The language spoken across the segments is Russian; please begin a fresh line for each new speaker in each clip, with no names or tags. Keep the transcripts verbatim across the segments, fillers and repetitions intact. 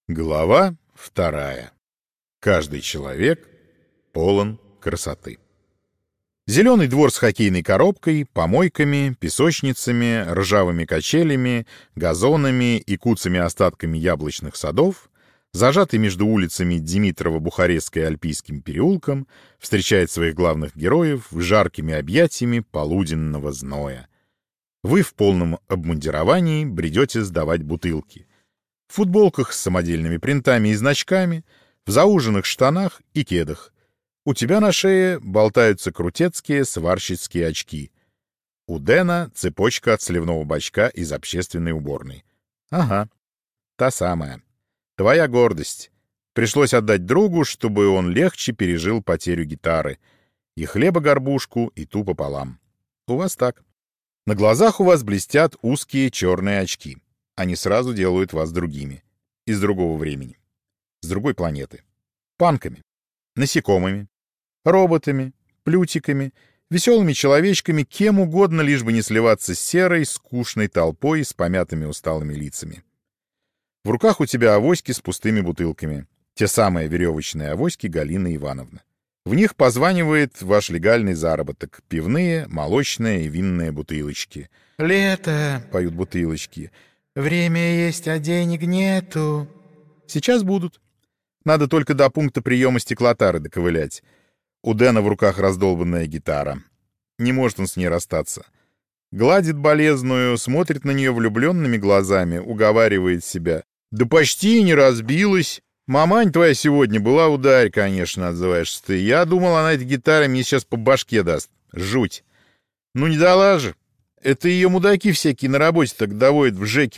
Глава вторая. Каждый человек полон красоты. Зеленый двор с хоккейной коробкой, помойками, песочницами, ржавыми качелями, газонами и куцами остатками яблочных садов, зажатый между улицами Димитрово-Бухарестской и Альпийским переулком, встречает своих главных героев жаркими объятиями полуденного зноя. Вы в полном обмундировании бредете сдавать бутылки. В футболках с самодельными принтами и значками, в зауженных штанах и кедах. У тебя на шее болтаются крутецкие сварщицкие очки. У Дэна цепочка от сливного бачка из общественной уборной. Ага, та самая. Твоя гордость. Пришлось отдать другу, чтобы он легче пережил потерю гитары. И хлеба-горбушку, и ту пополам. У вас так. На глазах у вас блестят узкие черные очки. Они сразу делают вас другими. Из другого времени. С другой планеты. Панками. Насекомыми. Роботами. Плютиками. Веселыми человечками. Кем угодно, лишь бы не сливаться с серой, скучной толпой с помятыми усталыми лицами. В руках у тебя авоськи с пустыми бутылками. Те самые веревочные авоськи Галины Ивановны. В них позванивает ваш легальный заработок. Пивные, молочные и винные бутылочки.
«Лето!»
— поют бутылочки.
«Время есть, а денег нету».
Сейчас будут. Надо только до пункта приема стеклотары доковылять. У Дэна в руках раздолбанная гитара. Не может он с ней расстаться. Гладит болезную, смотрит на нее влюбленными глазами, уговаривает себя. «Да почти не разбилась. Мамань твоя сегодня была ударь, конечно», — отзываешься ты. «Я думал, она этой гитарой мне сейчас по башке даст. Жуть. Ну не дала же. Это ее мудаки всякие на работе так доводят в жеке».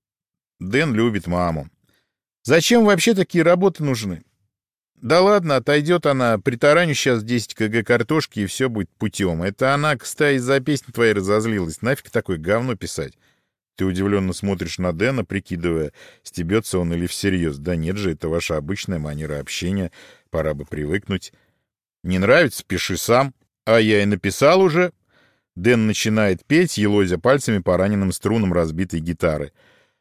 Дэн любит маму. Зачем вообще такие работы нужны? Да ладно, отойдет она, притараню сейчас десять килограмм картошки, и все будет путем. Это она, кстати, из-за песни твоей разозлилась. Нафиг такое говно писать? Ты удивленно смотришь на Дэна, прикидывая, стебется он или всерьез. Да нет же, это ваша обычная манера общения, пора бы привыкнуть. Не нравится — пиши сам. А я и написал уже. Дэн начинает петь, елозя пальцами по раненым струнам разбитой гитары.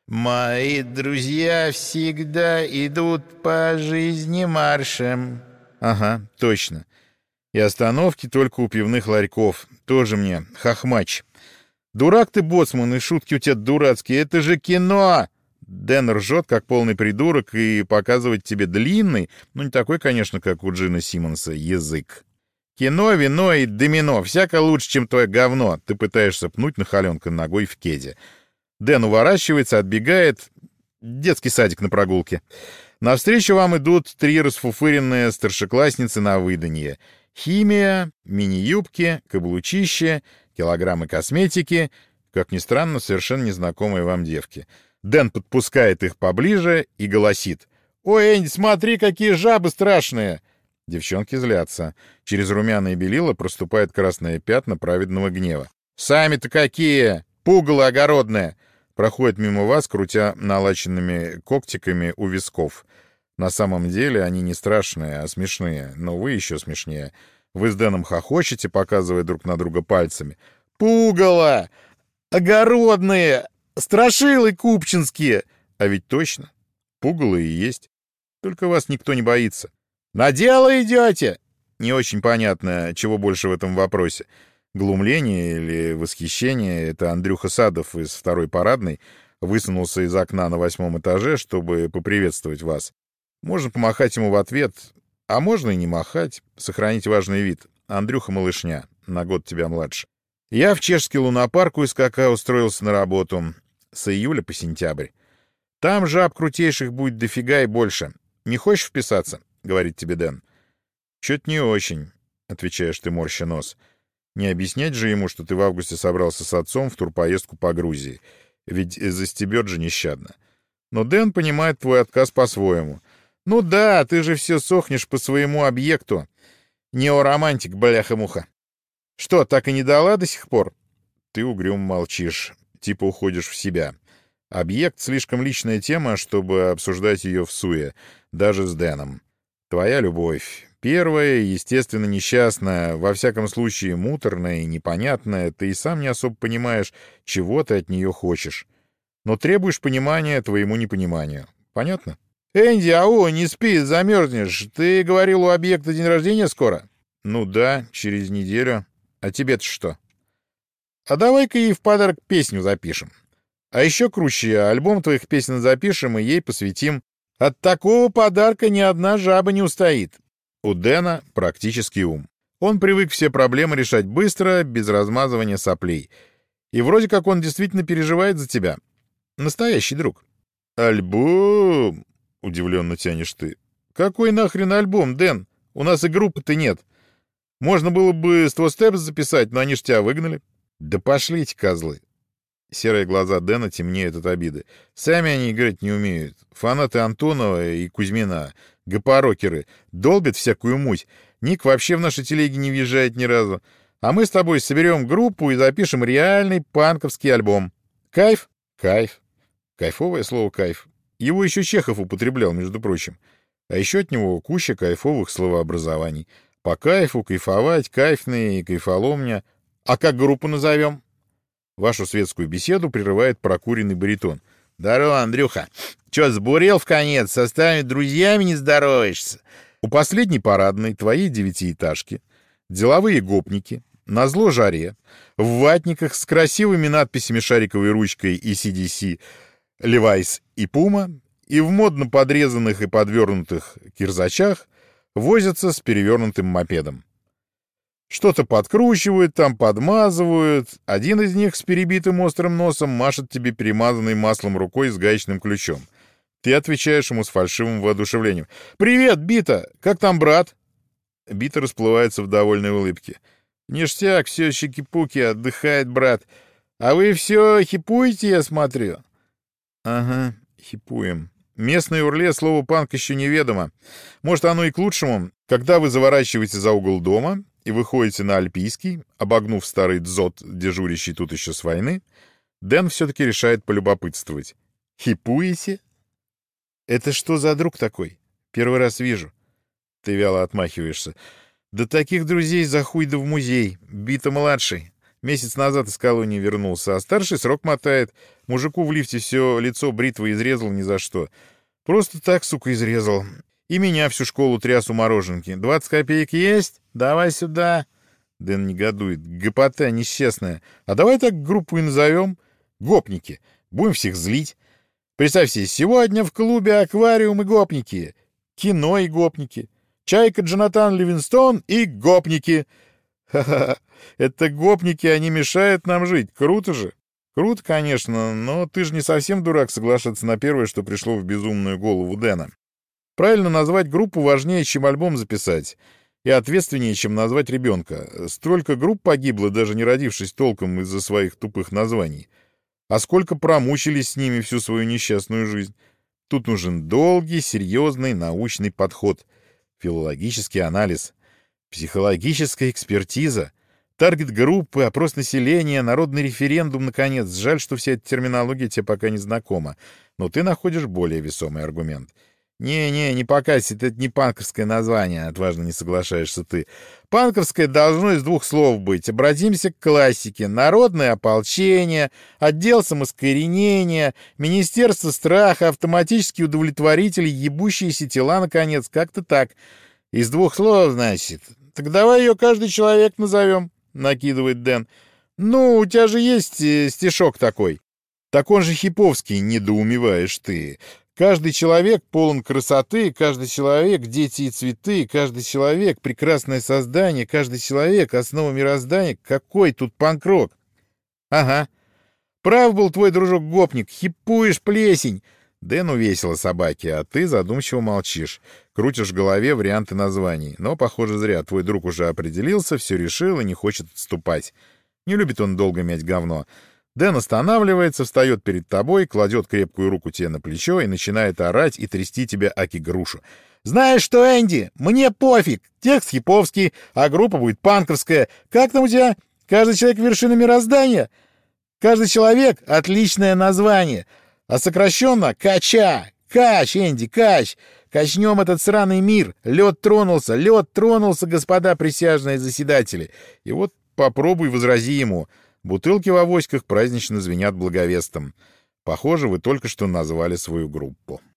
«Мои друзья всегда идут по жизни маршем».
Ага, точно. И остановки только у пивных ларьков. Тоже мне хохмач. Дурак ты, боцман, и шутки у тебя дурацкие. Это же кино! Дэн ржет, как полный придурок, и показывает тебе длинный, ну не такой, конечно, как у Джина Симмонса, язык. Кино, вино и домино. Всяко лучше, чем твое говно. Ты пытаешься пнуть нахаленка ногой в кеде. Дэн уворачивается, отбегает. Детский садик на прогулке. Навстречу вам идут три расфуфыренные старшеклассницы на выданье. Химия, мини-юбки, каблучище, килограммы косметики. Как ни странно, совершенно незнакомые вам девки. Дэн подпускает их поближе и голосит. «Ой, Энди, смотри, какие жабы страшные!» Девчонки злятся. Через румяные белила проступают красные пятна праведного гнева. «Сами-то какие! Пугало огородное!» Проходит мимо вас, крутя налаченными когтиками у висков. На самом деле они не страшные, а смешные. Но вы еще смешнее. Вы с Дэном хохочете, показывая друг на друга пальцами. «Пугало! Огородные! Страшилы купчинские!» А ведь точно. Пугало и есть. Только вас никто не боится. «На дело идете?» Не очень понятно, чего больше в этом вопросе. Глумление или восхищение — это Андрюха Садов из второй парадной высунулся из окна на восьмом этаже, чтобы поприветствовать вас. Можно помахать ему в ответ, а можно и не махать, сохранить важный вид. Андрюха малышня, на год тебя младше. Я в чешский лунопарк у СКК устроился на работу с июля по сентябрь. Там жаб крутейших будет дофига и больше. Не хочешь вписаться? — говорит тебе Дэн. Чё-то не очень, — отвечаешь ты, морща нос. Не объяснять же ему, что ты в августе собрался с отцом в турпоездку по Грузии. Ведь застебет же нещадно. Но Дэн понимает твой отказ по-своему. Ну да, ты же все сохнешь по своему объекту. Неоромантик, бляха-муха. Что, так и не дала до сих пор? Ты угрюм молчишь, типа уходишь в себя. Объект — слишком личная тема, чтобы обсуждать ее всуе, даже с Дэном. Твоя любовь. Первая, естественно, несчастная, во всяком случае муторная и непонятная, ты и сам не особо понимаешь, чего ты от нее хочешь. Но требуешь понимания твоему непониманию. Понятно? Энди, ау, не спи, замерзнешь. Ты говорил, у объекта день рождения скоро? Ну да, через неделю. А тебе-то что? А давай-ка ей в подарок песню запишем. А еще круче, альбом твоих песен запишем и ей посвятим. От такого подарка ни одна жаба не устоит. У Дэна практический ум. Он привык все проблемы решать быстро, без размазывания соплей. И вроде как он действительно переживает за тебя. Настоящий друг. Альбом? Удивленно тянешь ты. Какой нахрен альбом, Дэн? У нас и группы-то нет. Можно было бы сто Steps записать, но они ж тебя выгнали. Да пошлите, козлы. Серые глаза Дэна темнеют от обиды. Сами они играть не умеют. Фанаты Антонова и Кузьмина, гопорокеры, долбят всякую муть. Ник вообще в нашей телеге не въезжает ни разу. А мы с тобой соберем группу и запишем реальный панковский альбом. Кайф? Кайф. Кайфовое слово «кайф». Его еще Чехов употреблял, между прочим. А еще от него куча кайфовых словообразований. По кайфу, кайфовать, кайфные и кайфоломня. А как группу назовем? Вашу светскую беседу прерывает прокуренный баритон. «Здорово, Андрюха. Че, сбурел в конец? Со старыми друзьями не здороваешься?» У последней парадной твоей девятиэтажки деловые гопники, назло жаре, в ватниках с красивыми надписями шариковой ручкой и си ди си, Levi's и Puma, и в модно подрезанных и подвернутых кирзачах возятся с перевернутым мопедом. Что-то подкручивают, там подмазывают. Один из них с перебитым острым носом машет тебе перемазанной маслом рукой с гаечным ключом. Ты отвечаешь ему с фальшивым воодушевлением. «Привет, Бита! Как там брат?» Бита расплывается в довольной улыбке. «Ништяк, все щеки-пуки, отдыхает брат. А вы все хипуете, я смотрю?» «Ага, хипуем. Местной урле слово «панк» еще неведомо. Может, оно и к лучшему. Когда вы заворачиваете за угол дома и выходите на Альпийский, обогнув старый дзот, дежурящий тут еще с войны, Дэн все-таки решает полюбопытствовать. «Хипуете? Это что за друг такой? Первый раз вижу». Ты вяло отмахиваешься. «Да таких друзей за хуй да в музей. Бита-младший. Месяц назад из колонии вернулся, а старший срок мотает. Мужику в лифте все лицо бритвой изрезал ни за что. Просто так, сука, изрезал. И меня всю школу тряс у мороженки. Двадцать копеек есть? Давай сюда». Дэн негодует. «Гопота несчастная. А давай так группу и назовем. Гопники. Будем всех злить. Представь себе, сегодня в клубе «Аквариум» и гопники. Кино и гопники. Чайка Джонатан Ливингстон и гопники. Ха-ха-ха. Это гопники, они мешают нам жить. Круто же. Круто, конечно, но ты же не совсем дурак соглашаться на первое, что пришло в безумную голову Дэна. Правильно назвать группу важнее, чем альбом записать. И ответственнее, чем назвать ребенка. Столько групп погибло, даже не родившись толком из-за своих тупых названий. А сколько промучились с ними всю свою несчастную жизнь. Тут нужен долгий, серьезный научный подход. Филологический анализ. Психологическая экспертиза. Таргет-группы, опрос населения, народный референдум, наконец. Жаль, что вся эта терминология тебе пока не знакома. Но ты находишь более весомый аргумент. «Не-не, не покайся, это не панковское название», — отважно не соглашаешься ты. «Панковское должно из двух слов быть. Обратимся к классике. Народное ополчение, отдел самоскоренения, министерство страха, автоматический удовлетворитель, ебущиеся тела, наконец. Как-то так. Из двух слов, значит. Так давай ее каждый человек назовем», — накидывает Дэн. «Ну, у тебя же есть э, стишок такой». «Так он же хиповский, недоумеваешь ты. Каждый человек полон красоты, каждый человек — дети и цветы, каждый человек — прекрасное создание, каждый человек — основа мироздания. Какой тут панк-рок?» «Ага. Прав был твой дружок-гопник. Хипуешь, плесень». Дэну весело собаки, а ты задумчиво молчишь. Крутишь в голове варианты названий. Но, похоже, зря. Твой друг уже определился, все решил и не хочет отступать. Не любит он долго мять говно. Дэн останавливается, встает перед тобой, кладет крепкую руку тебе на плечо и начинает орать и трясти тебя аки-грушу. «Знаешь что, Энди, мне пофиг. Текст хиповский, а группа будет панковская. Как там у тебя? Каждый человек — вершина мироздания? Каждый человек — отличное название. А сокращенно — Кача. Кач, Энди, Кач. Качнем этот сраный мир. Лед тронулся, лед тронулся, господа присяжные заседатели. И вот попробуй возрази ему». Бутылки в авоськах празднично звенят благовестом. Похоже, вы только что назвали свою группу.